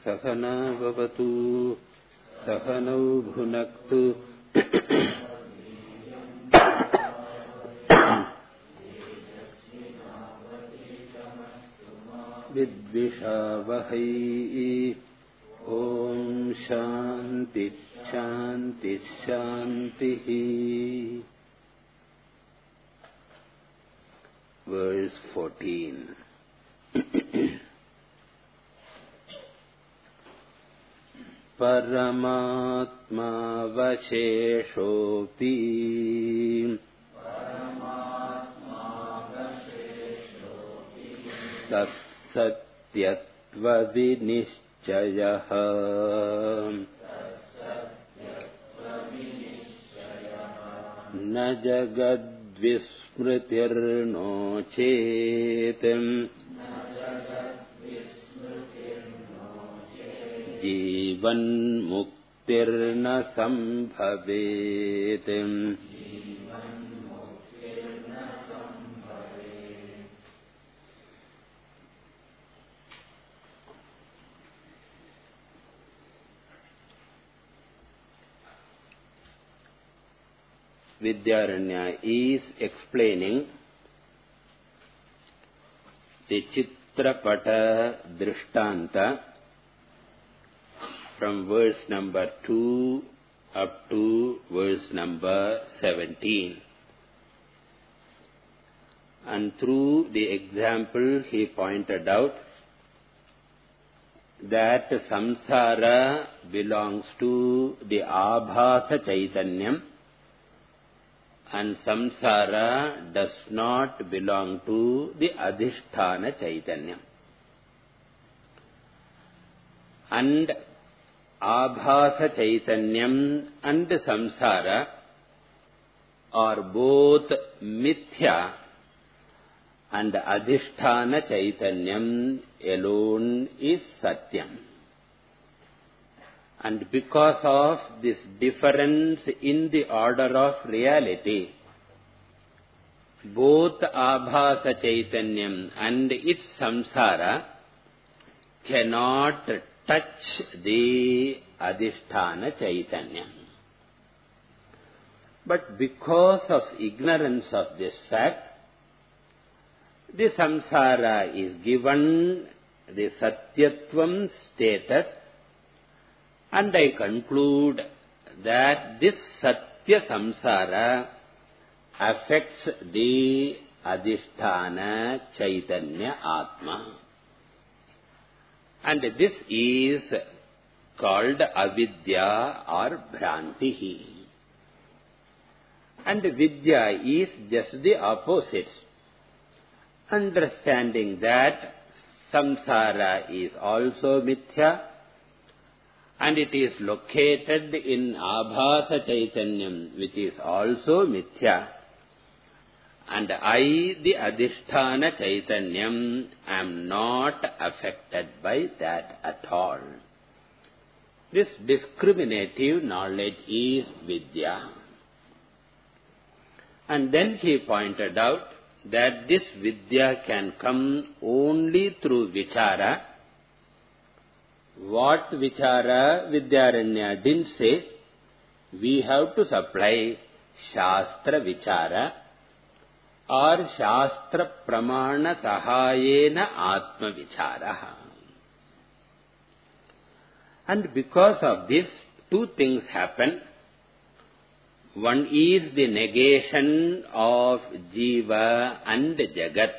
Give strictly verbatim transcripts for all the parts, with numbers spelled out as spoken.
सहना भवतु सहनौ भुनक्तु विद्विषावहै ॐ शान्ति शान्ति शान्तिः. Verse fourteen. Paramatma vasheshopi tat satyatva vinishchayah na jagadvismritirno chetam जीवन मुक्तिर्न संभवेत. Vidyaranya is explaining the Chitrapata Drishtanta from verse number two up to verse number seventeen. And through the example he pointed out that samsara belongs to the abhasa chaitanyam and samsara does not belong to the adhisthana chaitanyam. And Abhasa Chaitanyam and Samsara are both Mithya and Adhisthana Chaitanyam alone is Satyam. And because of this difference in the order of reality, both Abhasa Chaitanyam and its Samsara cannot touch the Adhisthana Chaitanya. But because of ignorance of this fact, the samsara is given the Satyatvam status, and I conclude that this Satya samsara affects the Adhisthana Chaitanya Atma. And this is called avidya or bhrantihi. And vidya is just the opposite. Understanding that samsara is also mithya and it is located in abhasa chaitanyam, which is also mithya. And I, the Adhisthana Chaitanyam, am not affected by that at all. This discriminative knowledge is Vidya. And then he pointed out that this Vidya can come only through Vichara. What Vichara Vidyaranya didn't say, we have to supply Shastra Vichara or Shastra Pramana Sahayena Atma Vicharaha. And because of this, two things happen. One is the negation of Jiva and Jagat.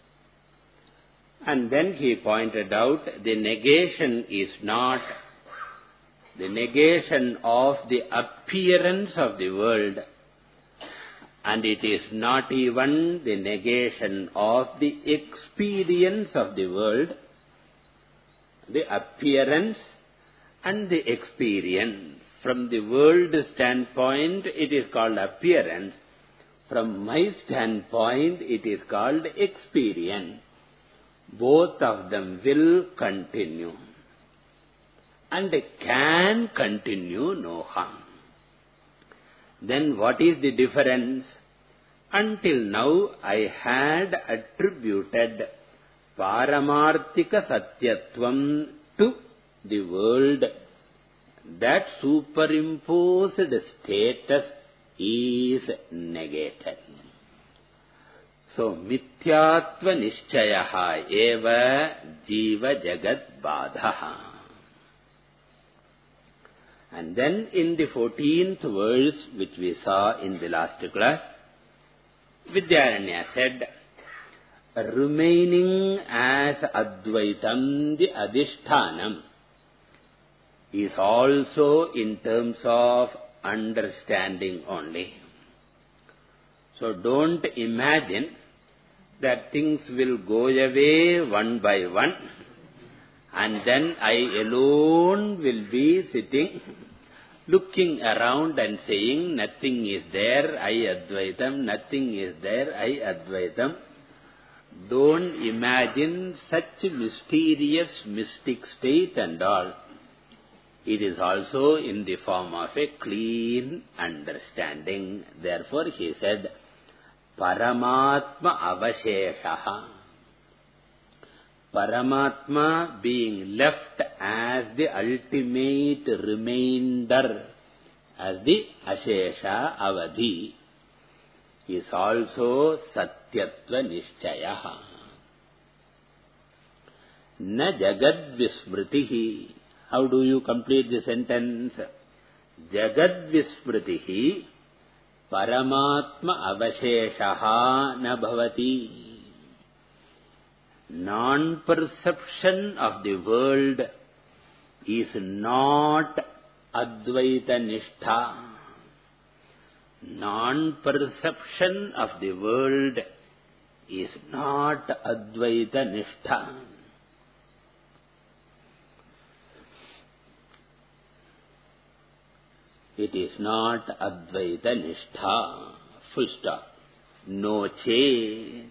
And then he pointed out the negation is not the negation of the appearance of the world, and it is not even the negation of the experience of the world. The appearance and the experience. From the world standpoint, it is called appearance. From my standpoint, it is called experience. Both of them will continue and can continue no harm. Then what is the difference? Until now I had attributed Paramarthika Satyatvam to the world, that superimposed status is negated. So, mithyatva nishchayaha eva jiva jagat badhaha. And then in the fourteenth verse, which we saw in the last class, Vidyaranya said, remaining as Advaitam, the Adhishthanam, is also in terms of understanding only. So don't imagine that things will go away one by one, and then I alone will be sitting, looking around and saying, nothing is there, I Advaitam, nothing is there, I Advaitam. Don't imagine such mysterious, mystic state and all. It is also in the form of a clean understanding. Therefore, he said, Paramatma avasheshaha. Paramatma being left as the ultimate remainder, as the Ashesha Avadhi, is also Satyatva Nishchayaha. Na Jagad Vismritihi. How do you complete the sentence? Jagad Vismritihi Paramatma Avasheshaha na bhavati. Non-perception of the world is not Advaita Nishtha. Non-perception of the world is not Advaita Nishtha. It is not Advaita Nishtha. Full stop. No chet.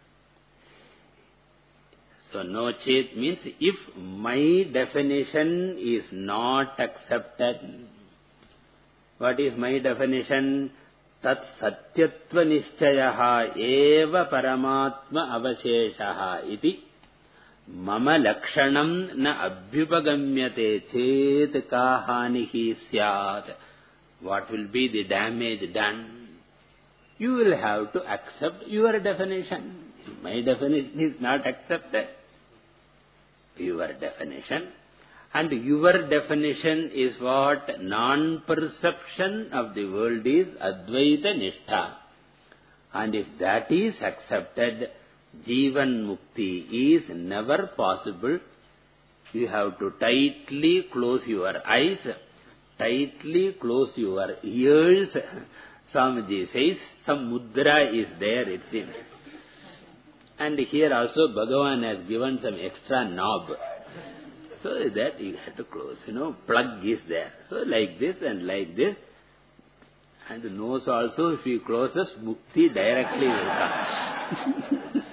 So, no chet means if my definition is not accepted. What is my definition? Tat satyatva nishchayaha eva paramatma avasheshaha iti mama lakshanam na abhyupagamyate chet kahanihi syat. What will be the damage done? You will have to accept your definition. My definition is not accepted. Your definition. And your definition is what? Non-perception of the world is Advaita Nishtha. And if that is accepted, Jivan Mukti is never possible. You have to tightly close your eyes, tightly close your ears. Swamiji says, some mudra is there, it seems. And here also Bhagavan has given some extra knob. So that you have to close, you know, plug is there. So like this and like this. And the nose also, if he closes, mukti directly will come.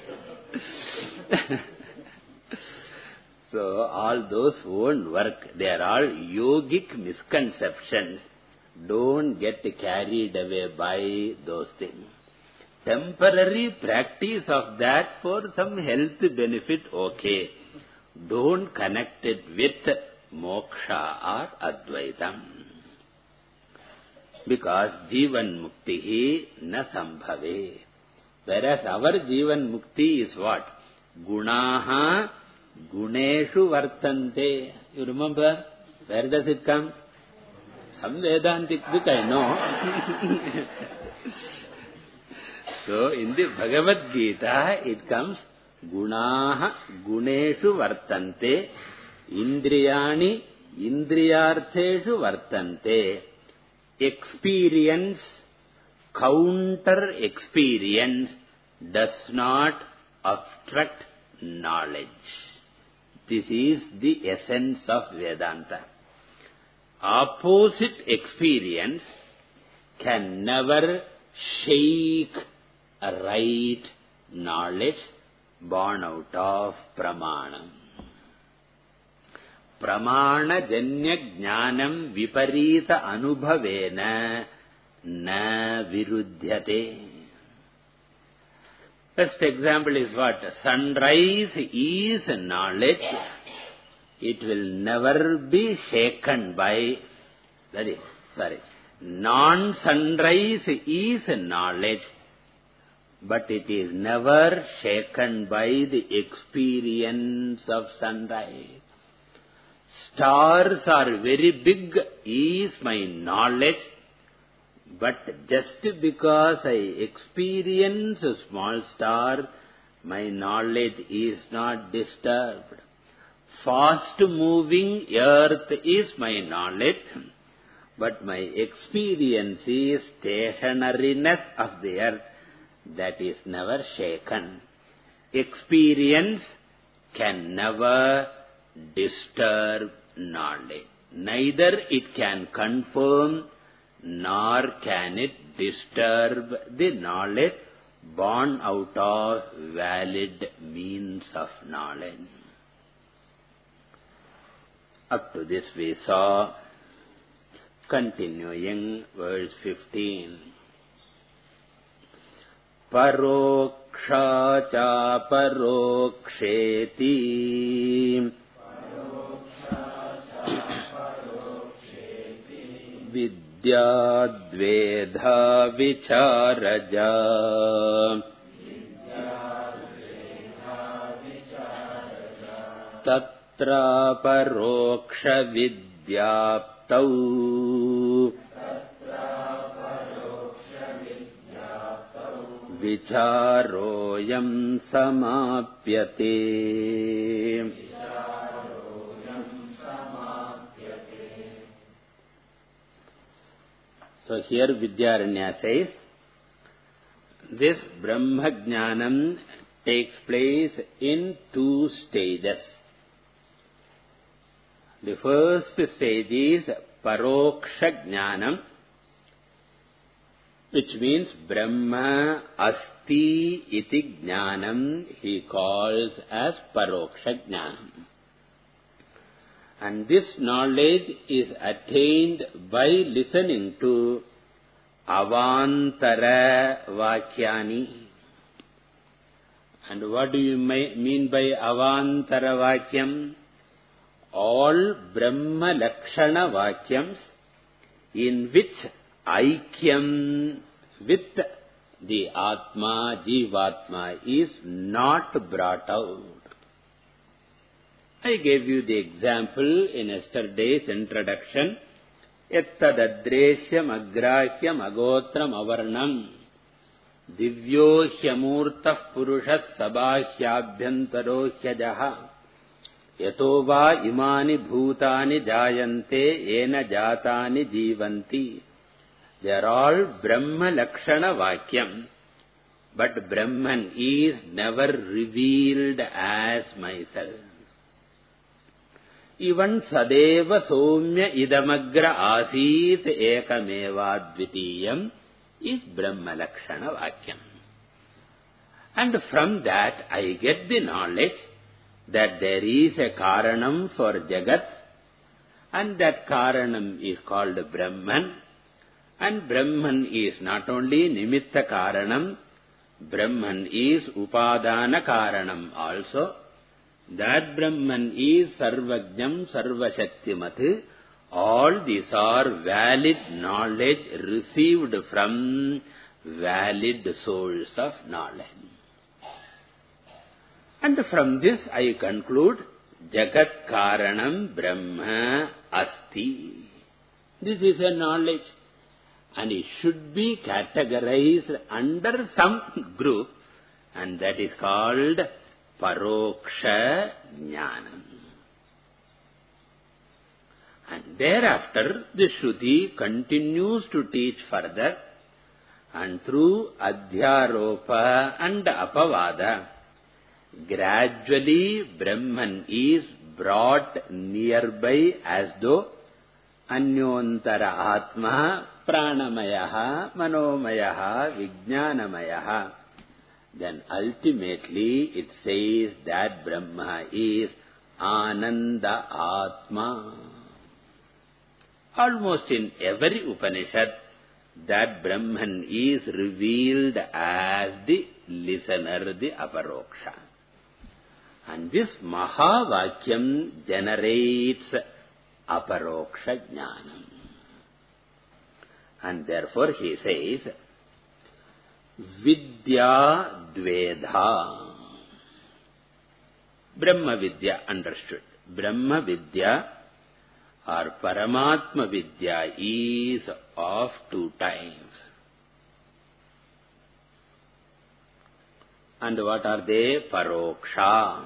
So all those won't work. They are all yogic misconceptions. Don't get carried away by those things. Temporary practice of that for some health benefit, okay. Don't connect it with moksha or advaitam. Because jivan muktihi na sambhave. Whereas our jivan mukti is what? Gunaha guneshu vartante. You remember? Where does it come? Some Vedantic book I know. So in the Bhagavad Gita it comes Gunaha guneshu vartante, indriyani indriyartheshu vartante. Experience, counter experience does not obstruct knowledge. This is the essence of Vedanta. Opposite experience can never shake a right knowledge born out of pramanam. Pramana janya jnanam viparita anubhavena na virudhyate. First example is what? Sunrise is knowledge. it will never be shaken by, that is, sorry, non-sunrise is knowledge, but it is never shaken by the experience of sunrise. Stars are very big is my knowledge, but just because I experience a small star, my knowledge is not disturbed. Fast moving earth is my knowledge, but my experience is stationariness of the earth, that is never shaken. Experience can never disturb knowledge. Neither it can confirm nor can it disturb the knowledge born out of valid means of knowledge. Up to this we saw, continuing verse fifteen. Paroksha cha paroksheti vidya dvedha vicharaja tatra paroksha vidyaptau vicharoyam samapyate. So here Vidyaranya says, this Brahma Jnanam takes place in two stages. The first stage is Paroksha Jnanam, which means Brahma Asti iti Jnanam, he calls as Paroksha Jnanam. And this knowledge is attained by listening to Avantara Vakyani. And what do you mean by Avantara Vakyam? All Brahma Lakshana Vakyams in which Aikyam with the Atma, Jivatma is not brought out. I gave you the example in yesterday's introduction. Yattadadreshyam agrahyam agotram avarnam divyo hyamurtah purushas sabāhyabhyantaro hyajaha yato va imani bhutani jayante ena jatani jivanti. They are all Brahma Lakshana Vakyam, but Brahman is never revealed as myself. Even Sadeva Somya Idamagra Asit Ekameva Dvitiyam is Brahma Lakshana Vakyam. And from that I get the knowledge that there is a Karanam for Jagat, and that Karanam is called Brahman. And Brahman is not only Nimitta Karanam, Brahman is Upadana Karanam also. That Brahman is Sarvajnam Sarvashaktimat. All these are valid knowledge received from valid source of knowledge. And from this I conclude, Jagat Karanam Brahma Asti. This is a knowledge. And it should be categorized under some group, and that is called Paroksha Jnanam. And thereafter the Shruti continues to teach further, and through Adhyaropa and Apavada, gradually Brahman is brought nearby as though Anyontara Atma Pranamayaha, Manomayaha, Vijnanamayaha. Then ultimately it says that Brahma is Ananda Atma. Almost in every Upanishad, that Brahman is revealed as the listener, the Aparoksha. And this Mahavakyam generates aparoksha jnanam. And therefore he says, Vidya Dvedha. Brahma Vidya understood. Brahma Vidya or Paramatma Vidya is of two types. And what are they? Paroksha.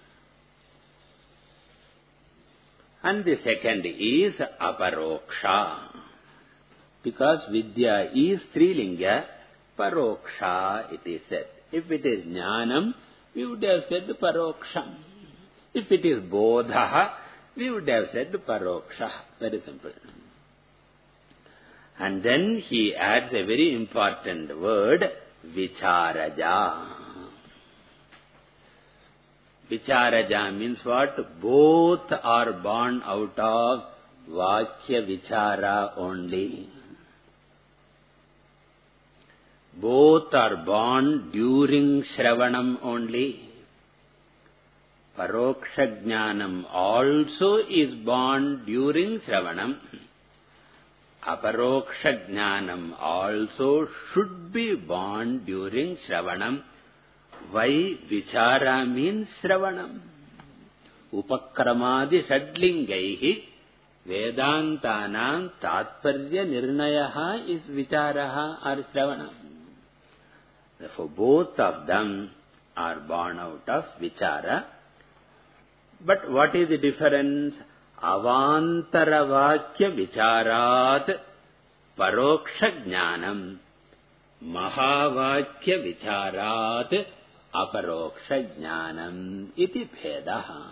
And the second is Aparoksha. Because Vidya is Strilinga, Paroksha it is said. If it is Jnanam, we would have said Paroksham. If it is Bodha, we would have said Paroksha. Very simple. And then he adds a very important word, Vicharaja. Vicharaja means what? Both are born out of Vakya Vichara only. Both are born during Shravanam only. Paroksha Jnanam also is born during Shravanam. Aparoksha Jnanam also should be born during Shravanam. Why? Vichara means Shravanam. Upakramadi Shadlingaihi Vedantanam Tatparya Nirnayaha is Vicharaha or Shravanam. Therefore, both of them are born out of Vichara. But what is the difference? Avantaravakya Vicharat Paroksha Jnanam, Mahavakya Vicharat Aparoksha Jnanam iti bhedaha.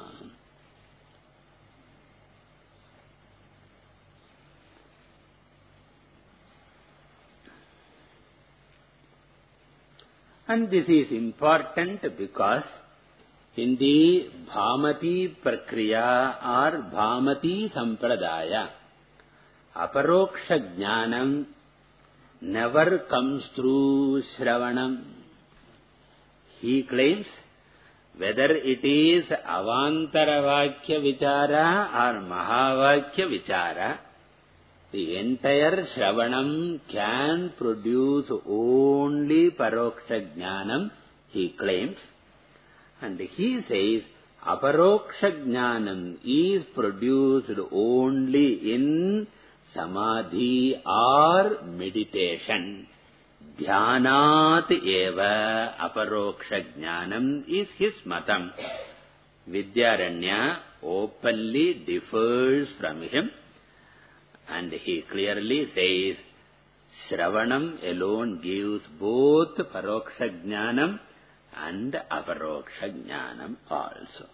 And this is important because in the Bhamati Prakriya or Bhamati Sampradaya, Aparoksha Jnanam never comes through Shravanam. He claims whether it is Avantaravakya Vichara or Mahavakya Vichara, the entire Shravanam can produce only Paroksha Jnanam, he claims. And he says, Aparoksha Jnanam is produced only in Samadhi or meditation. Dhyanat eva Aparoksha Jnanam is his matam. Vidyaranya openly differs from him. And he clearly says, Shravanam alone gives both Paroksha Jnanam and Aparoksha Jnanam also.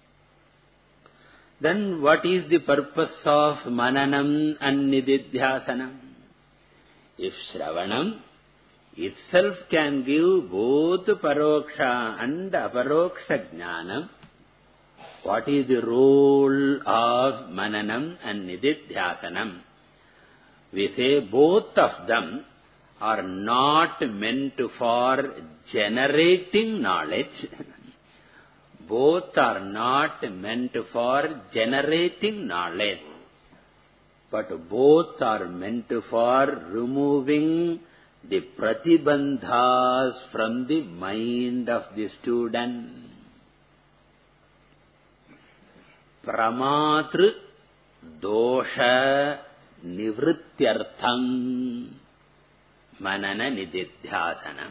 Then what is the purpose of Mananam and Nididhyasanam? If Shravanam itself can give both Paroksha and Aparoksha Jnanam, what is the role of Mananam and Nididhyasanam? We say both of them are not meant for generating knowledge. Both are not meant for generating knowledge, but both are meant for removing the pratibandhas from the mind of the student. Pramatru dosha nivrityartham manana nididhyasanam.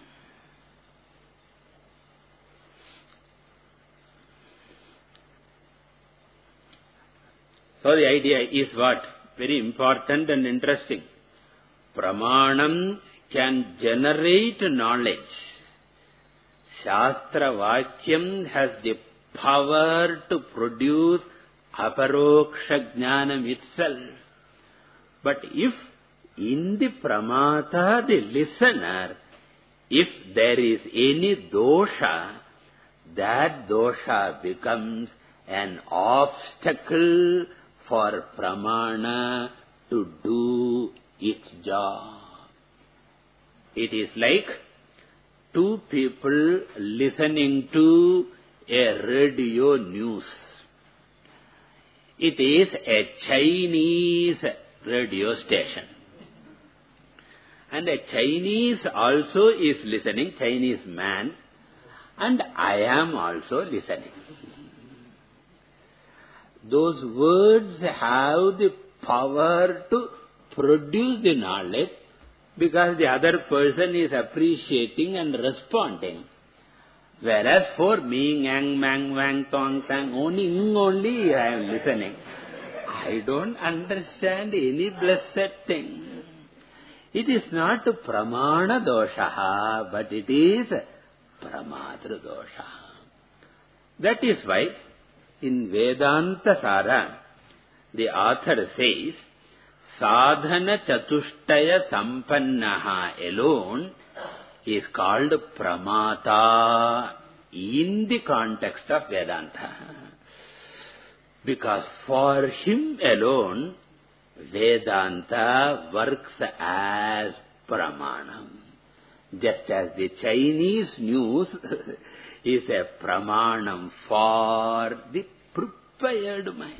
So the idea is what? Very important and interesting. Pramanam can generate knowledge. Shastra Vakyam has the power to produce Aparoksha Jnanam itself. But if in the Pramata, the listener, if there is any dosha, that dosha becomes an obstacle for Pramana to do its job. It is like two people listening to a radio news. It is a Chinese radio station. And a Chinese also is listening, Chinese man, and I am also listening. Those words have the power to produce the knowledge because the other person is appreciating and responding. Whereas for me, ngang, mang, wang, tong, tang, only, only I am listening. I don't understand any blessed thing. It is not pramana dosha, but it is pramadra dosha. That is why in Vedanta Sara, the author says, sadhana chatushtaya sampannaha alone is called pramata in the context of Vedanta. Because for him alone, Vedanta works as pramanam. Just as the Chinese news is a pramanam for the prepared mind.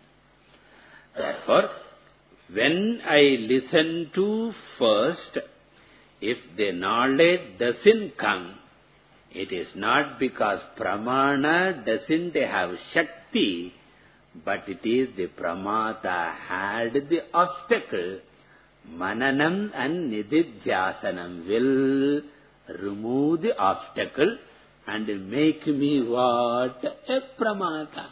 Therefore, when I listen to first, if the knowledge doesn't come, it is not because pramana doesn't have shakti, but it is the pramata had the obstacle. Mananam and nididhyasanam will remove the obstacle and make me what? A pramata.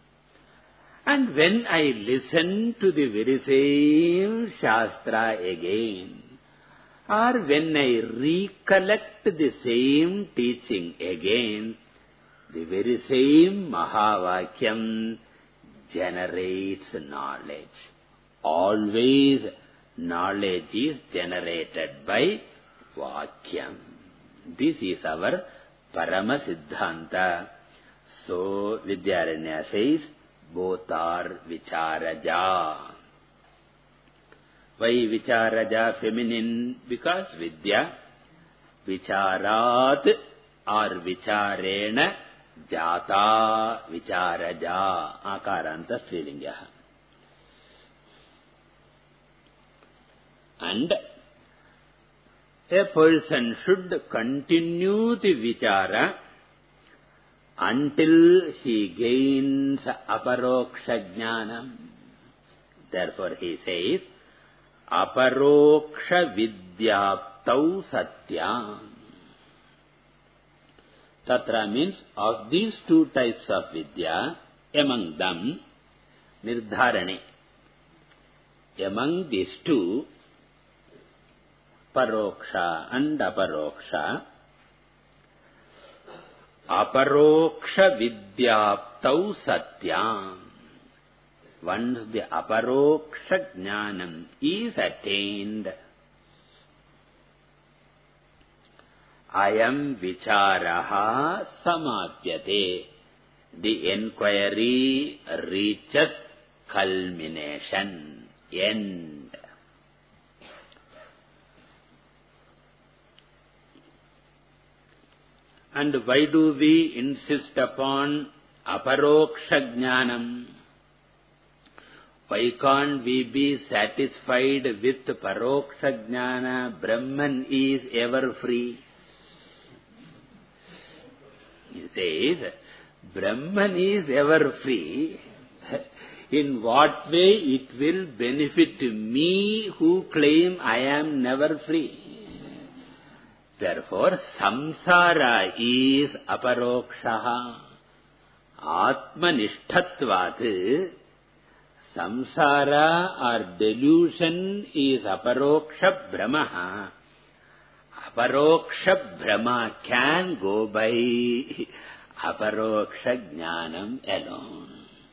And when I listen to the very same Shastra again, or when I recollect the same teaching again, the very same Mahavakyam generates knowledge. Always knowledge is generated by Vakyam. This is our Parama Siddhanta. So, Vidyaranya says, both are Vicharaja. Why Vicharaja feminine? Because Vidya, Vicharat or Vicharena, Jata, Vicharaja, Akaranta Strilinga. And a person should continue the Vichara until he gains aparoksha jnanam. Therefore he says, aparoksha vidyaptau satyam. Tatra means of these two types of vidya, among them, nirdharane. Among these two, paroksha and aparoksha, aparoksha vidyaptau satyam. Once the aparoksha jnanam is attained, ayam vicharaha samapyate. The inquiry reaches culmination, end. And why do we insist upon aparoksha jnanam? Why can't we be satisfied with paroksha jnana? Brahman is ever free. He says, Brahman is ever free. In what way it will benefit me who claim I am never free? Therefore, samsara is aparokshaha. Atmanishtatvat. Samsara or delusion is aparoksha brahma. Aparoksha brahma can go by aparoksha jnanam alone.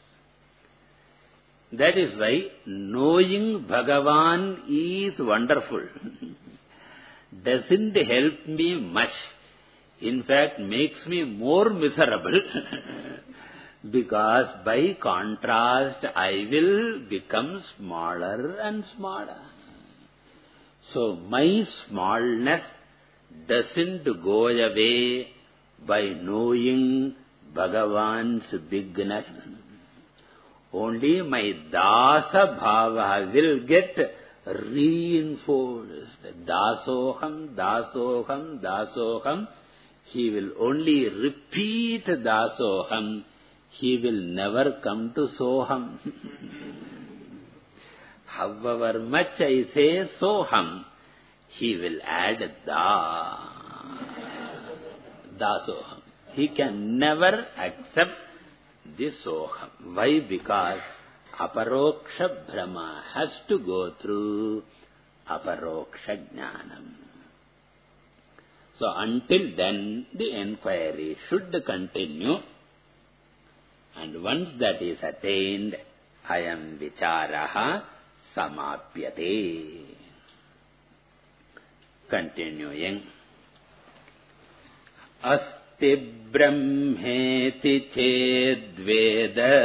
That is why knowing Bhagavan is wonderful. Doesn't help me much. In fact, makes me more miserable. Because by contrast, I will become smaller and smaller. So my smallness doesn't go away by knowing Bhagavan's bigness. Only my dasa bhava will get reinforced. Dasoham, dasoham, dasoham. He will only repeat dasoham. He will never come to soham. However much I say soham, he will add da. Dasoham. He can never accept this soham. Why? Because aparoksha brahma has to go through aparoksha jnanam. So until then, the enquiry should continue. And once that is attained, ayam vicharaha samapyate. Continuing. Asti brahmeti chedveda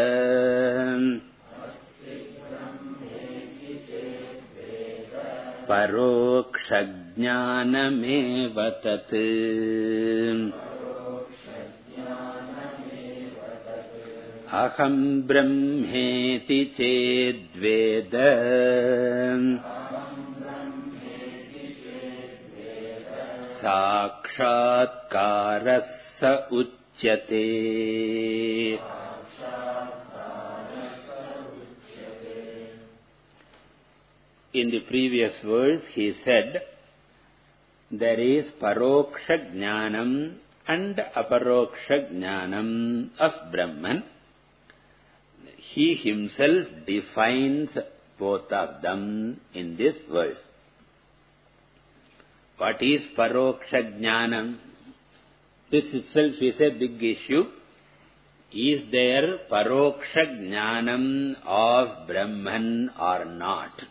paroksha jnanameva tat. Aham brahmeti chedveda sakshatkarassa uchyate. In the previous verse, he said, there is paroksha jnanam and aparoksha jnanam of Brahman. He himself defines both of them in this verse. What is paroksha jnanam? This itself is a big issue. Is there paroksha jnanam of Brahman or not?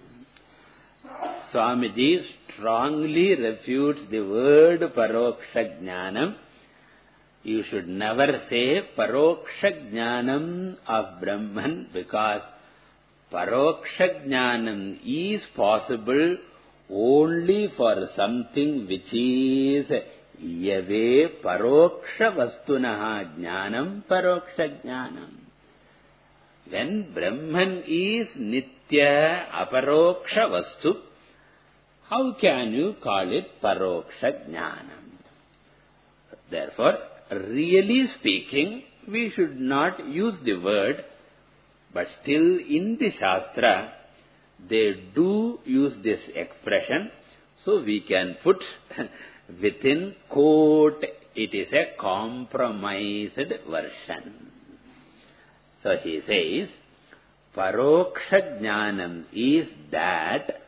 Swamiji strongly refutes the word paroksha jnanam. You should never say paroksha jnanam of Brahman, because paroksha jnanam is possible only for something which is yave paroksha vastunaha jnanam paroksha jnanam. When Brahman is nitya aparoksha vastu, how can you call it paroksha jnanam? Therefore, really speaking, we should not use the word, but still in the Shastra, they do use this expression, so we can put within quote, it is a compromised version. So he says, paroksha jnanam is that,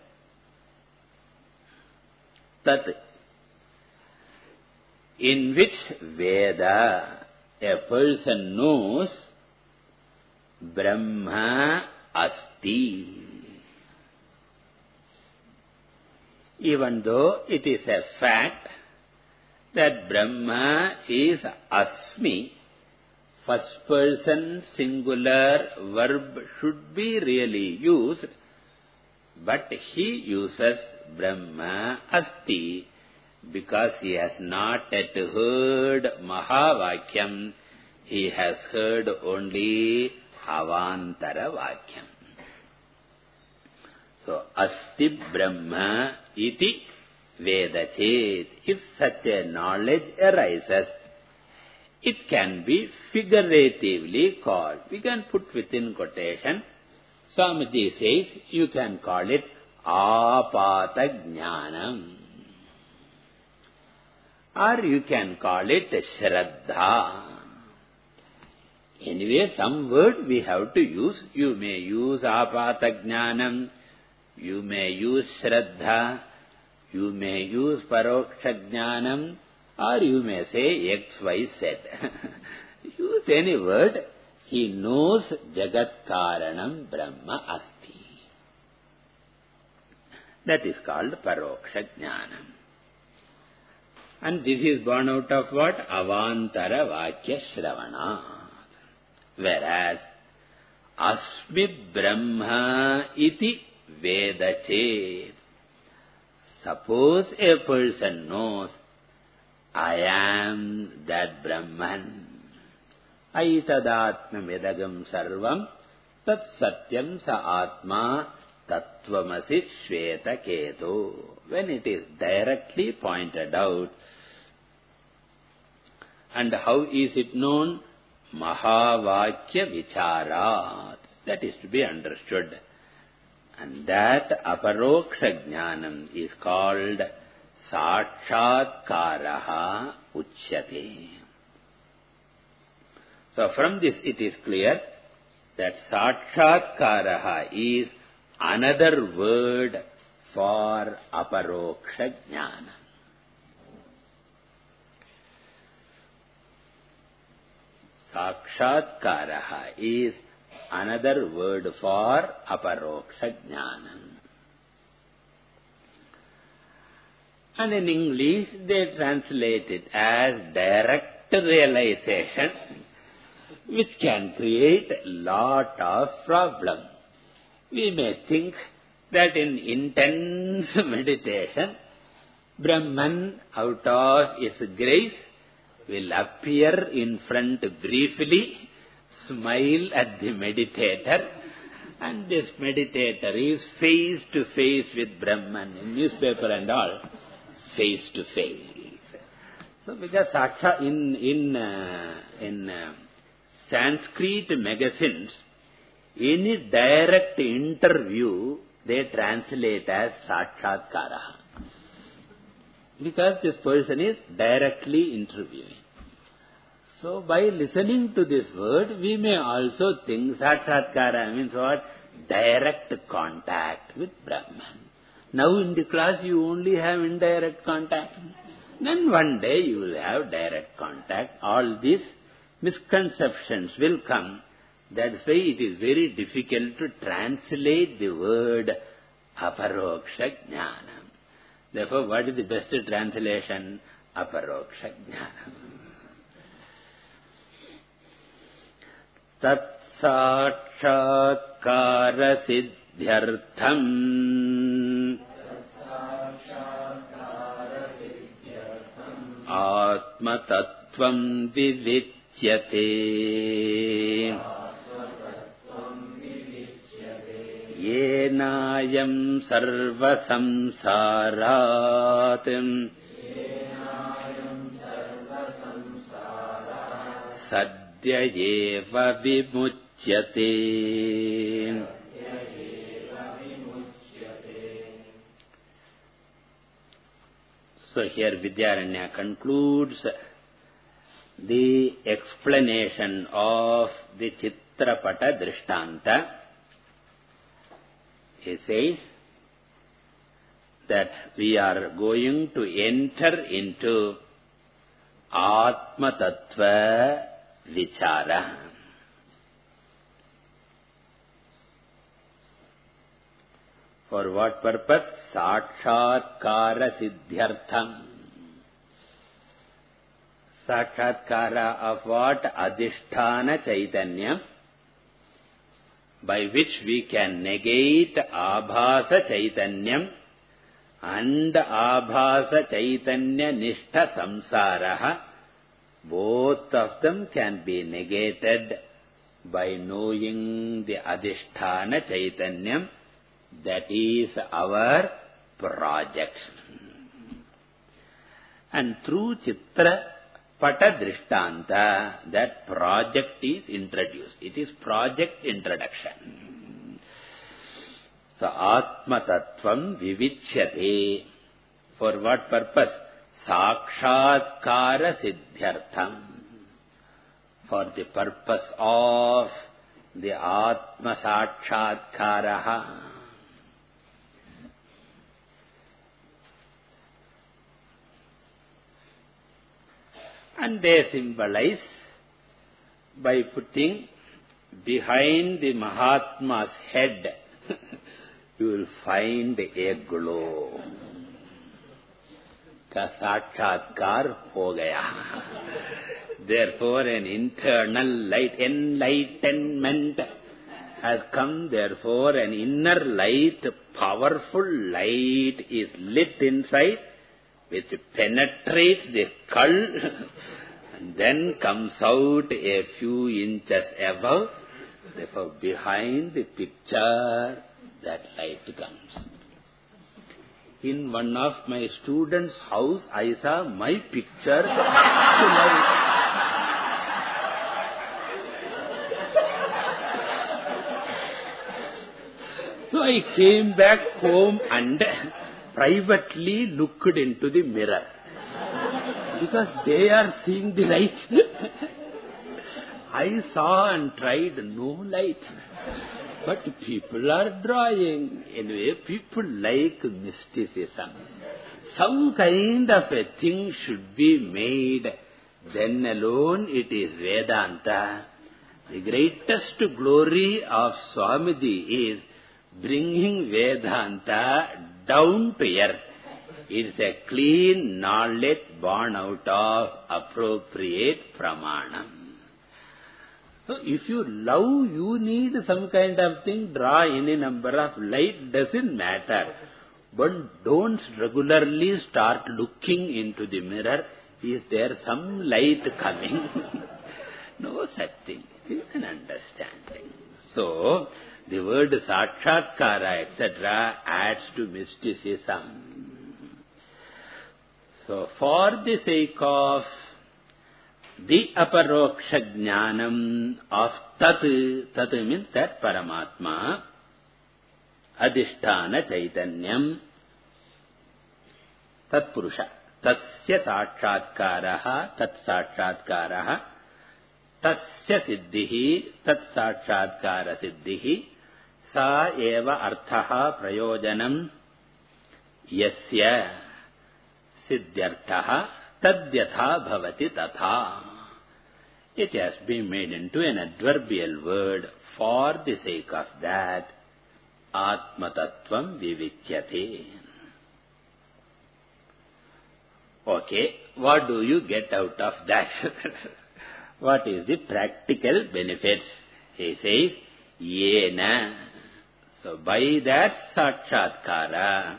tat, in which Veda a person knows Brahma asti. Even though it is a fact that Brahma is asmi, first person singular verb should be really used, but he uses Brahma asti because he has not yet heard Mahavakyam, he has heard only Avantara Vakyam. So, asti Brahma iti Vedachet. If such a knowledge arises, it can be figuratively called. We can put within quotation. Swamiji says, you can call it apata jnanam. Or you can call it shraddha. Anyway, some word we have to use. You may use apata jnanam, you may use shraddha, you may use paroksha jnanam, or you may say X, Y, Z. Use any word. He knows Jagat Karanam Brahma Asti. That is called paroksha jnanam. And this is born out of what? Avantara Vakya Shravana. Whereas, Asmi Brahma iti Vedachet. Suppose a person knows, I am that Brahman. Aitadatma medagam sarvam tat satyam sa atma tattvamasi shveta ketu. When it is directly pointed out, and how is it known? Mahavakya vicharat. That is to be understood. And that aparoksha jnanam is called sakshatkaraha uchyate. So from this it is clear that sakshatkaraha is another word for aparoksha jnana. Sakshatkaraha is another word for aparoksha jnana. And in English they translate it as direct realization, which can create a lot of problem. We may think that in intense meditation, Brahman, out of his grace, will appear in front briefly, smile at the meditator, and this meditator is face to face with Brahman, in newspaper and all, face to face. So because Saksha in, in, uh, in uh, Sanskrit magazines, any direct interview, they translate as Sakshatkara. Because this person is directly interviewing. So by listening to this word, we may also think Sakshatkara means what? Direct contact with Brahman. Now in the class you only have indirect contact. Then one day you will have direct contact. All these misconceptions will come. That's why it is very difficult to translate the word aparoksha jnana. Therefore, what is the best translation? Aparoksha jnana. Tat sakshatkara siddhyartham atma tattvam vivityate yenayam sarva samsarat sadya eva vimuchyate. So here Vidyaranya concludes the explanation of the Chitrapata Drishtanta. He says that we are going to enter into Atma Tattva Vichara. For what purpose? Sakshatkara Siddhyartham. Sakshatkara of what? Adhisthana Chaitanya, by which we can negate Abhasa Chaitanyam and Abhasa Chaitanya Nishtha Samsaraha. Both of them can be negated by knowing the Adhisthana Chaitanyam, that is our project. And through Chitra Pata Drishtanta, that project is introduced. It is project introduction. So, Atma Tattvam Vivichyate. For what purpose? Sakshatkara Siddhyartham. For the purpose of the Atma Sakshatkaraha. And they symbolize by putting behind the Mahatma's head, you will find a glow. Ka sakshatkar ho gaya. Therefore, an internal light, enlightenment has come. Therefore, an inner light, powerful light is lit inside, which penetrates the skull And then comes out a few inches above, therefore behind the picture, that light comes. In one of my students' house, I saw my picture to light. So I came back home and privately looked into the mirror. Because they are seeing the light. I saw and tried, no light. But people are drawing. Anyway, people like mysticism. Some kind of a thing should be made. Then alone it is Vedanta. The greatest glory of Swamiji is bringing Vedanta down to earth. It is a clean knowledge born out of appropriate pramanam. So if you love, you need some kind of thing, draw any number of light, doesn't matter. But don't regularly start looking into the mirror. Is there some light coming? No such thing. It is an understanding. So, the word sakshatkara, et cetera adds to mysticism. So, for the sake of the aparoksha jnanam of tat, tat means that Paramatma, adhisthana chaitanyam, tat purusha, tasya sakshatkaraha, tat sakshatkaraha, tasya siddhihi, tat sakshatkara siddhihi, sa eva arthaha prayojanam, yasya siddhyarthaha, tadyatha bhavati tatha. It has been made into an adverbial word. For the sake of that, Atma Tattvam Vivichyate. Okay, what do you get out of that? What is the practical benefits? He says, Yena. So by that sakshatkara,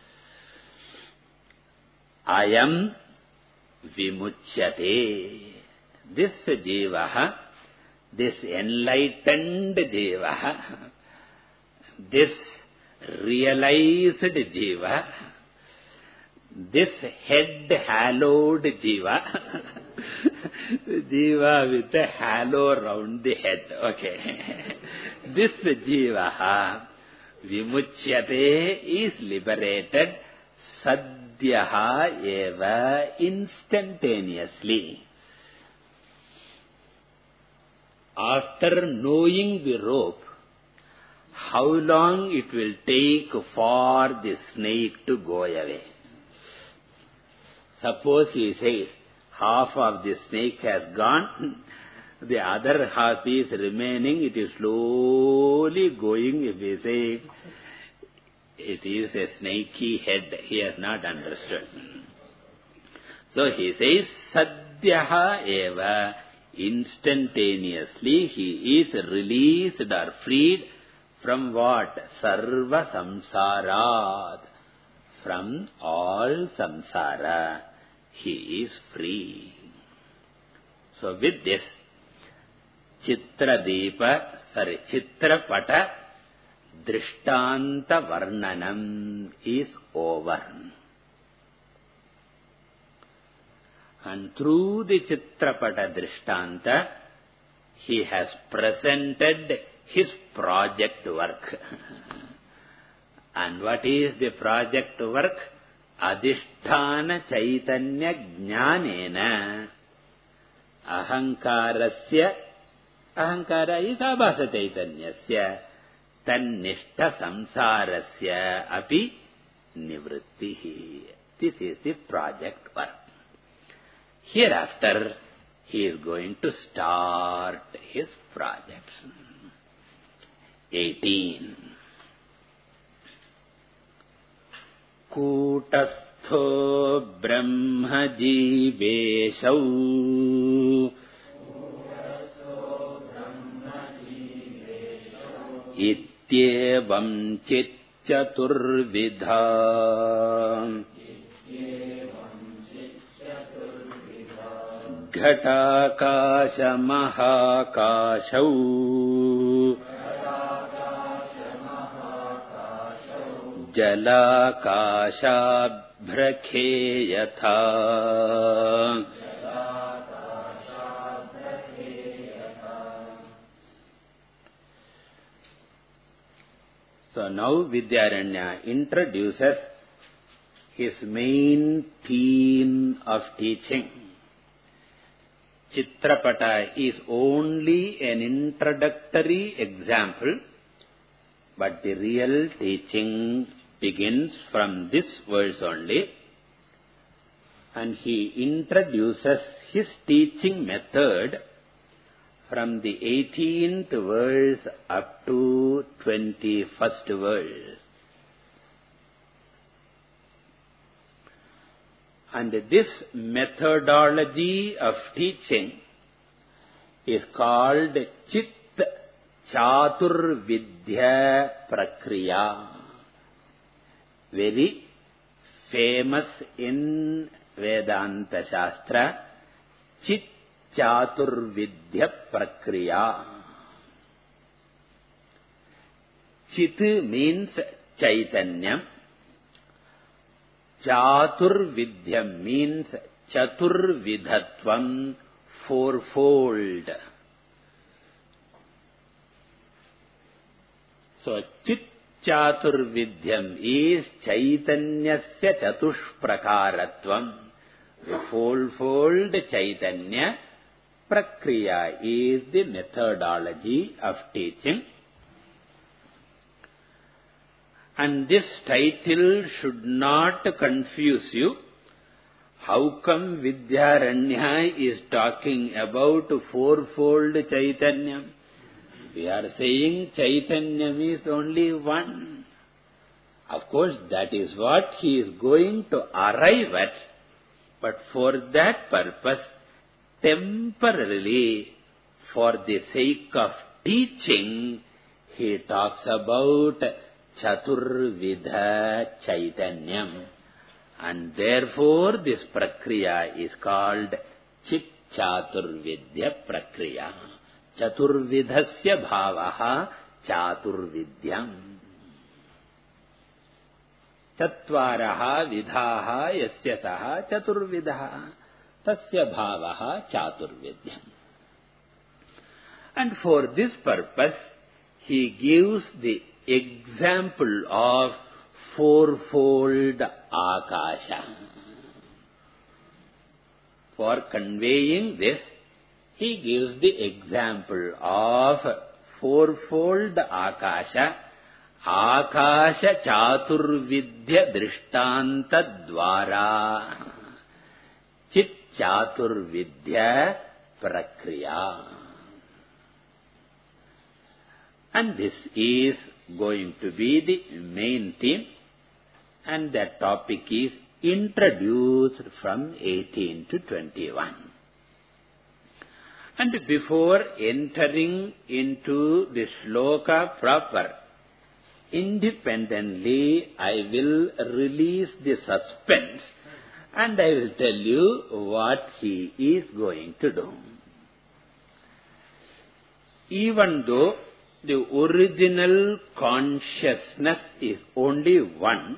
I am vimuchyate. This jiva, this enlightened jiva, this realized jiva, this head-hallowed jiva, jiva with a halo round the head, okay. This jiva, vimuchyate, is liberated, sadhyaha eva, instantaneously. After knowing the rope, how long it will take for the snake to go away? Suppose he says, half of the snake has gone, the other half is remaining, it is slowly going. If he says, it is a snaky head, he has not understood. So he says, sadhyaha eva, instantaneously he is released or freed from what? Sarva samsarat. From all samsara, he is free. So with this, Chitradeepa, sorry, Chitrapata Drishtanta Varnanam is over. And through the Chitrapata Drishtanta, he has presented his project work. And what is the project work? Adhisthana Chaitanya Jnanena Ahankarasya, Ahankara is Abhasa Chaitanyasya, Tannishta Samsarasya Api Nivrittihi. This is the project work. Hereafter, he is going to start his projects. eighteen. Kutastho Brahma Jiveshau Ityevam Chit Chaturvidha Udghatakashamahakashau Jalakashabhrakhe yatha. So now Vidyaranya introduces his main theme of teaching. Chitrapata is only an introductory example, but the real teaching begins from this verse only. And he introduces his teaching method from the eighteenth verse up to twenty-first verse. And this methodology of teaching is called Chit Chatur Vidya Prakriya. Very famous in Vedanta Shastra, Chit Chatur Vidya Prakriya. Chit means Chaitanyam. Chatur Vidyam means Chatur Vidhatvam, fourfold. So, Chit Chatur Vidyam is Chaitanyasya Chatushprakaratvam. The fourfold Chaitanya. Prakriya is the methodology of teaching. And this title should not confuse you. How come Vidyaranya is talking about fourfold Chaitanya? We are saying Chaitanya is only one. Of course, that is what he is going to arrive at. But for that purpose, temporarily, for the sake of teaching, he talks about Chaturvidha Chaitanyam. And therefore, this Prakriya is called Chit Chaturvidya Prakriya. Chaturvidhasya bhavaha Chaturvidyam. Chatvaraha vidhaha yasya saha Chaturvidha. Tasya bhavaha Chaturvidyam. And for this purpose, he gives the example of fourfold Akasha. For conveying this, he gives the example of fourfold Akasha, Akasha Chaturvidya Drishtanta Dvara, Chit Chaturvidya Prakriya. And this is going to be the main theme, and that topic is introduced from eighteen to twenty-one. And before entering into the shloka proper, independently I will release the suspense and I will tell you what he is going to do. Even though the original consciousness is only one,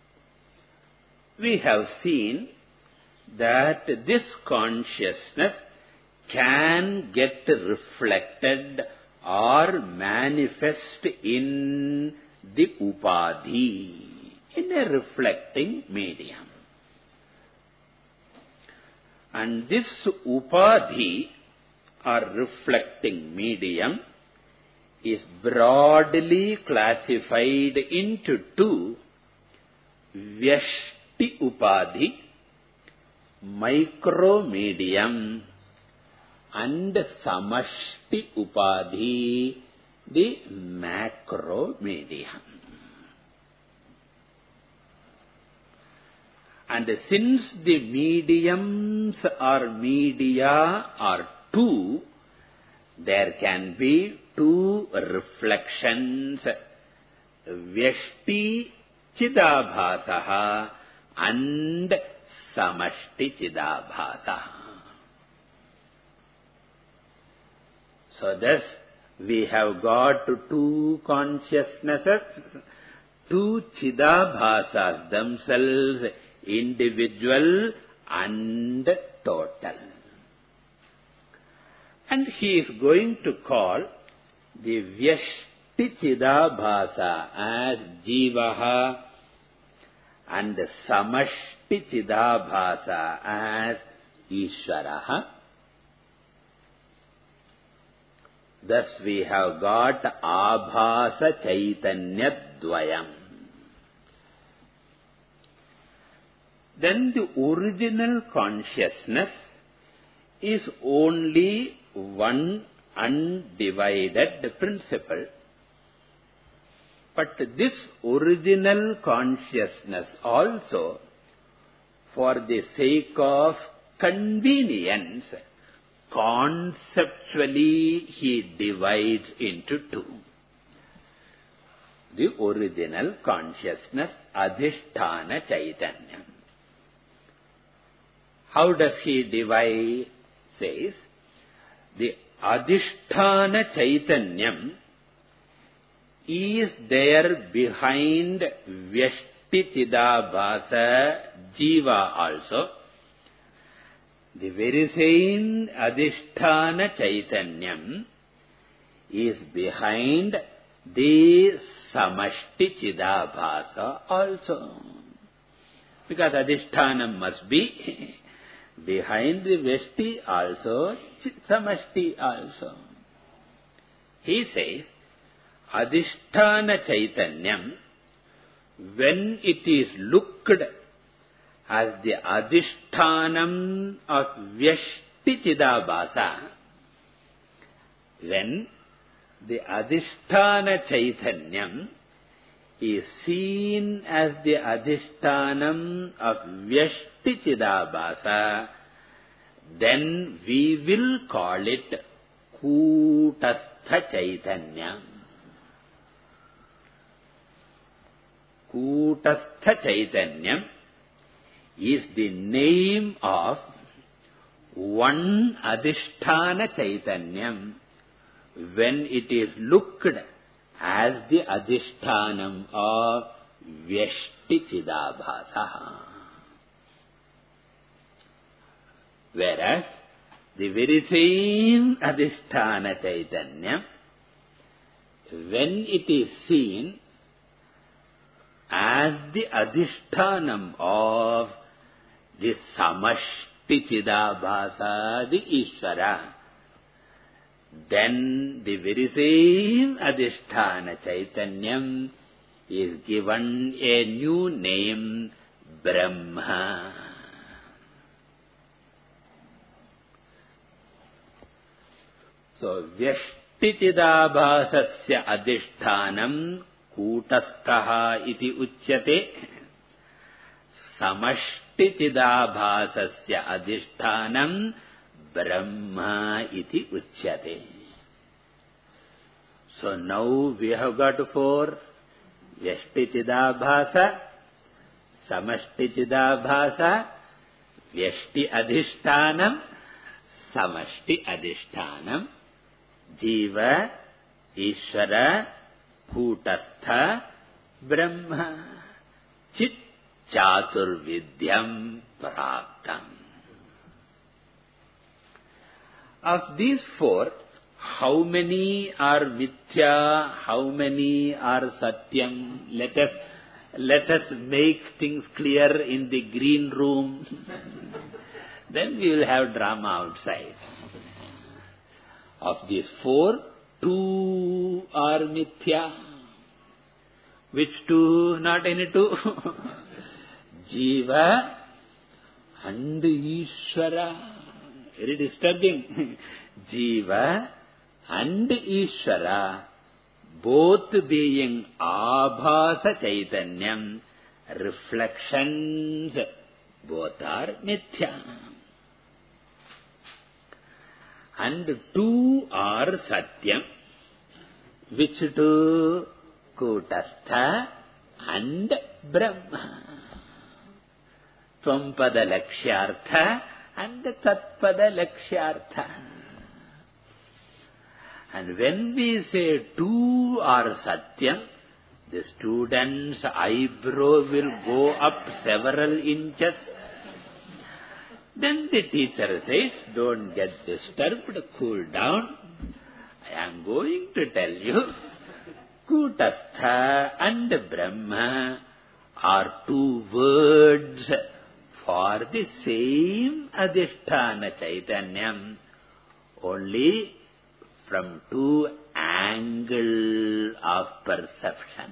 we have seen that this consciousness can get reflected or manifest in the upadhi, in a reflecting medium. And this upadhi or reflecting medium is broadly classified into two: Vyashti Upadhi, micro-medium, and Samashti Upadhi, the macro-medium. And since the mediums or media are two, there can be two reflections, Vyashti Chidabhasaha and Samashti Chidabhasaha. So thus we have got two consciousnesses, two Chidabhasas themselves, individual and total. And he is going to call the Vyashti Chidabhasa as Jivaha and Samashti Chidabhasa as Ishvaraha. Thus we have got Abhasa Chaitanya Dvayam. Then the original consciousness is only one undivided principle. But this original consciousness also, for the sake of convenience, conceptually he divides into two. The original consciousness, Adhisthana Chaitanya. How does he divide? Says, the Adhisthana Chaitanyam is there behind Vyashti Chidabhasa Jiva also. The very same Adhisthana Chaitanyam is behind the Samashti Chidabhasa also. Because Adhisthana must be behind the Vyashti also, Samashti also. He says, Adhisthana Chaitanyam, when it is looked as the Adhishthanam of Vyashti Chidabhasa, when the Adhisthana Chaitanyam is seen as the Adhishthanam of Vyashti Chidabhasa, then we will call it Kutastha Chaitanya. Kutastha Chaitanyam is the name of one Adhisthana Chaitanyam when it is looked as the Adhishthanam of Vyashti Chidabhasa. Whereas the very same Adhisthana Chaitanya, when it is seen as the Adhishthanam of the Samashti Chidabhasa, the Ishvara, then the very same Adhisthana Chaitanyam is given a new name, Brahma. So, Vyashti Chidabhasasya Adhishthanam Kutasthaha iti uchyate, Samashti Chidabhasasya Adhishthanam Brahma iti uchyate. So now we have got four: Vyashti Chidabhasa, Samashti Chidabhasa, Vyashti Adhishthanam, Samashti Adhishthanam, Jiva, Ishvara, Kutastha, Brahma, Chit Chaturvidyam Praptam. Of these four, how many are Mithya, how many are Satyam? Let us, let us make things clear in the green room. Then we will have drama outside. Of these four, two are Mithya. Which two? Not any two. Jiva and Ishvara. Very disturbing. Jiva and Ishvara, both being Abhasa Chaitanyam, reflections, both are Mithya. And two are Satyam. Which two? Kutastha and Brahma. Tvampada Lakshyartha and Tatpada Lakshyartha. And when we say two are Satyam, the student's eyebrow will go up several inches. Then the teacher says, don't get disturbed, cool down. I am going to tell you, Kutastha and Brahma are two words for the same Adhisthana Chaitanyam, only from two angles of perception.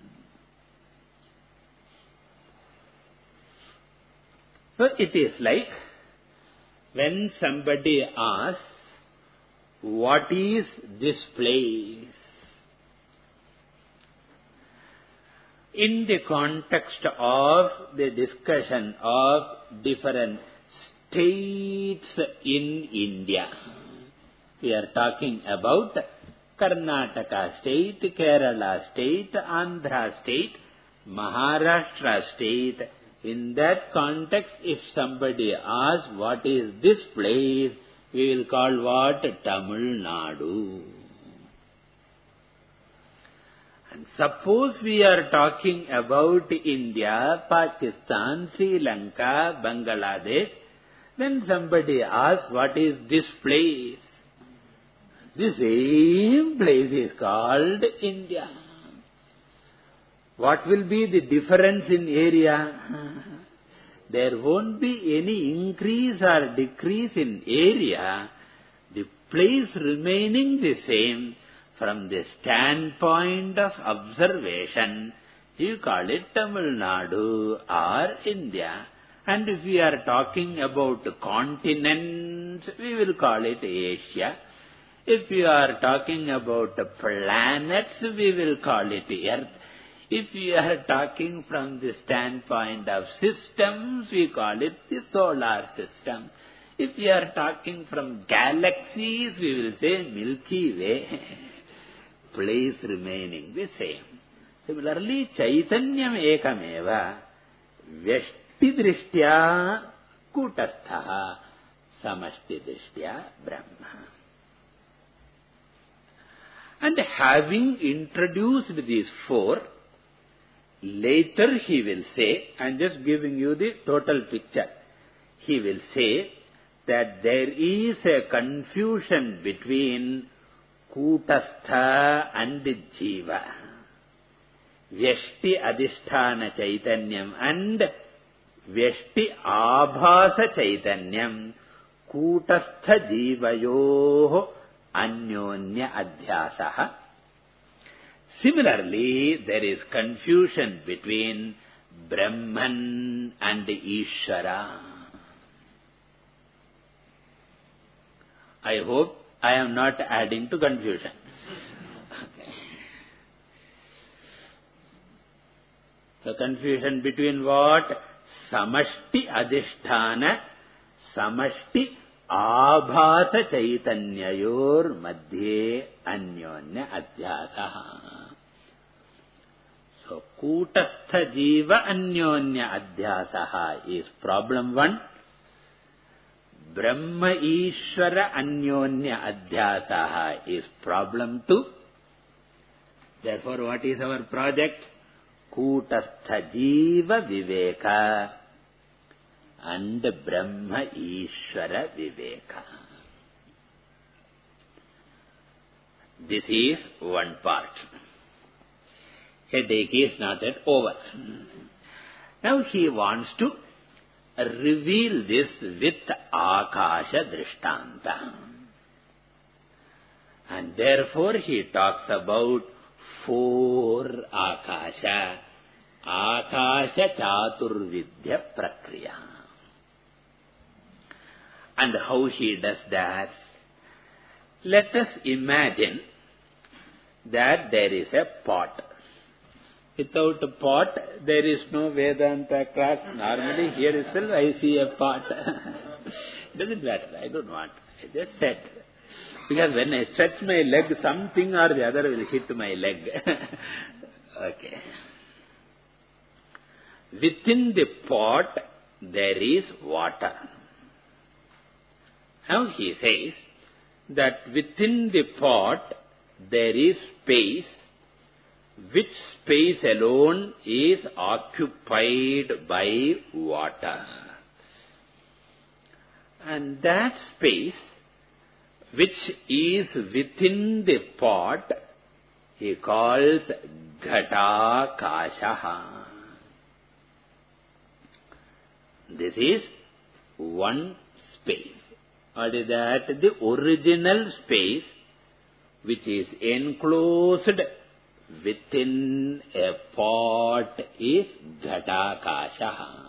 So it is like when somebody asks, what is this place? In the context of the discussion of different states in India, we are talking about Karnataka state, Kerala state, Andhra state, Maharashtra state. In that context, if somebody asks, what is this place? We will call what? Tamil Nadu. And suppose we are talking about India, Pakistan, Sri Lanka, Bangladesh, then somebody asks, what is this place? The same place is called India. What will be the difference in area? There won't be any increase or decrease in area. The place remaining the same. From the standpoint of observation, you call it Tamil Nadu or India. And if we are talking about continents, we will call it Asia. If we are talking about planets, we will call it Earth. If we are talking from the standpoint of systems, we call it the solar system. If we are talking from galaxies, we will say Milky Way. Place remaining the same. Similarly, Chaitanyam ekameva vyashti drishtya kutastha samashti drishtya Brahma. And having introduced these four, later he will say, I am just giving you the total picture. He will say that there is a confusion between Kutastha and Jiva. Vyashti Adhisthana Chaitanyam and Vyashti Abhasa Chaitanyam. Kutastha Jivayoho Anyonya Adhyasaha. Similarly, there is confusion between Brahman and Ishvara. I hope I am not adding to confusion. Okay. The confusion between what? Samashti Adhisthana, Samashti Abhasa Chaitanyayor Madhye Anyonya Adhyasaha. So, Kutastha Jiva Anyonya Adhyasaha is problem one. Brahma Ishvara Anyonya Adhyasaha is problem two. Therefore, what is our project? Kutastha Jiva Viveka and Brahma Ishvara Viveka. This is one part. Headache is not yet over. Now he wants to reveal this with Akasha Drishtanta. And therefore he talks about four Akasha. Akasha Chaturvidya Prakriya. And how he does that? Let us imagine that there is a pot. Without a pot, there is no Vedanta class. Normally, here itself I see a pot. Doesn't matter. I don't want. I just said. Because when I stretch my leg, something or the other will hit my leg. Okay. Within the pot, there is water. Now he says that within the pot there is space, which space alone is occupied by water. And that space which is within the pot, he calls Ghatakashaha. This is one space. What is that? The original space which is enclosed within a pot is Ghatakashaha.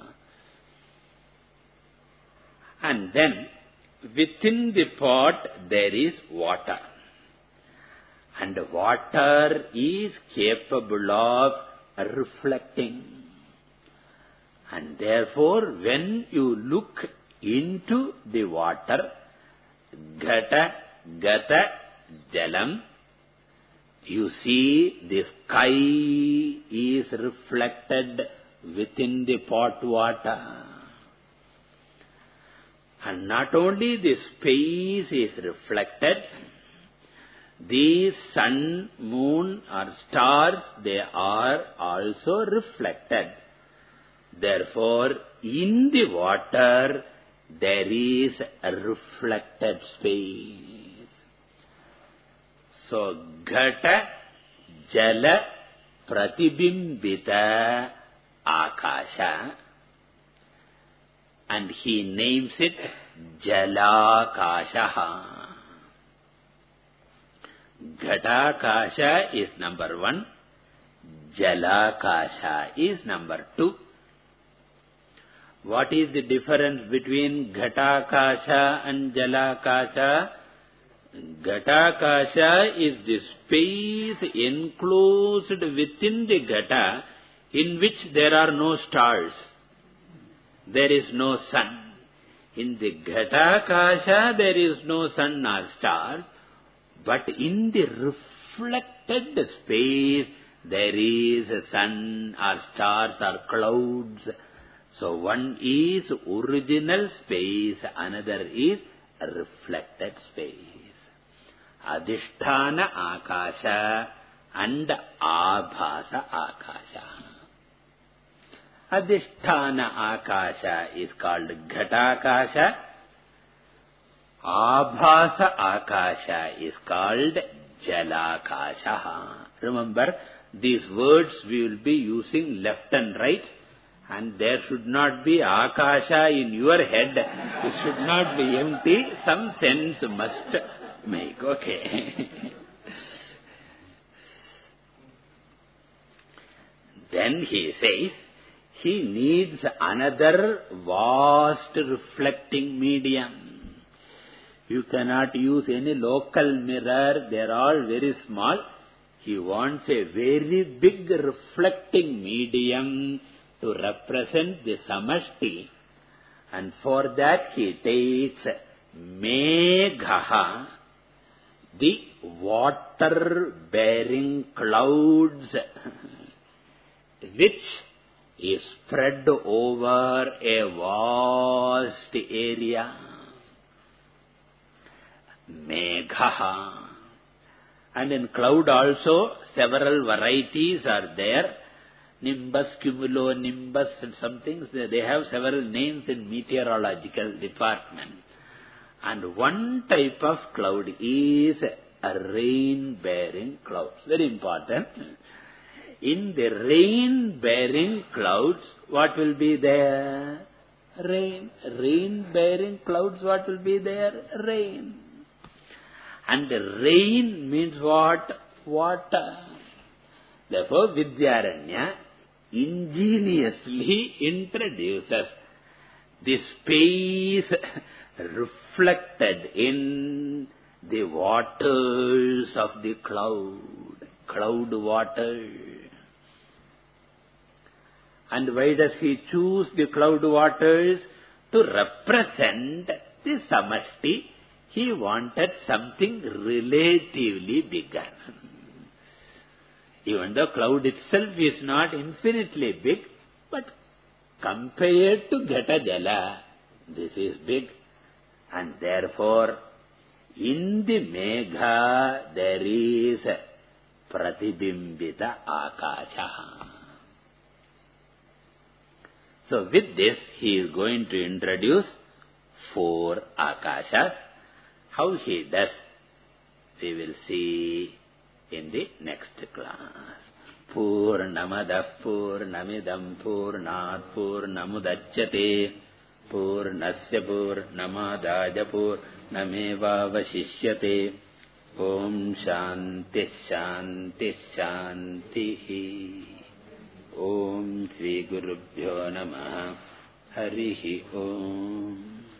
And then within the pot there is water. And water is capable of reflecting. And therefore, when you look into the water, Ghata, Gata, Jalam, you see the sky is reflected within the pot water. And not only the space is reflected, the sun, moon or stars, they are also reflected. Therefore, in the water, there is a reflected space. So, Ghata, Jala, Pratibimbita, Akasha. And he names it Jalakashaha. Ghatakasha is number one. Jalakasha is number two. What is the difference between Ghatakasha and Jalakasha? Ghatakasha is the space enclosed within the Ghata in which there are no stars. There is no sun. In the Ghatakasha there is no sun or stars, but in the reflected space there is a sun or stars or clouds. So one is original space, another is reflected space. Adhisthana Akasha and Abhasa Akasha. Adhisthana Akasha is called Ghatakasha. Abhasa Akasha is called Jalakasha. Remember, these words we will be using left and right, and there should not be Akasha in your head. It should not be empty. Some sense must make. Okay. Then he says, he needs another vast reflecting medium. You cannot use any local mirror, they are all very small. He wants a very big reflecting medium to represent the Samashti. And for that he takes Meghaha, the water-bearing clouds, which is spread over a vast area. Meghaha. And in cloud also several varieties are there. Nimbus, cumulonimbus and some things. They have several names in meteorological department. And one type of cloud is a rain-bearing cloud. Very important. In the rain-bearing clouds, what will be there? Rain. Rain-bearing clouds, what will be there? Rain. And the rain means what? Water. Therefore, Vidyaranya ingeniously introduces the space reflected in the waters of the cloud. Cloud water. And why does he choose the cloud waters? To represent the Samashti. He wanted something relatively bigger. Even though cloud itself is not infinitely big, but compared to Ghata Jala, this is big. And therefore, In the Megha there is Pratibimbita Akasha. So with this he is going to introduce four Akashas. How he does, we will see in the next class. Purnamadah Purnamidam Purnat Purnamudachyate Purnasya Purnamadaya Purnamevavashishyate. Om Shanti Shanti Shanti. Om Sri Gurubhyo Namaha. Harihi Om.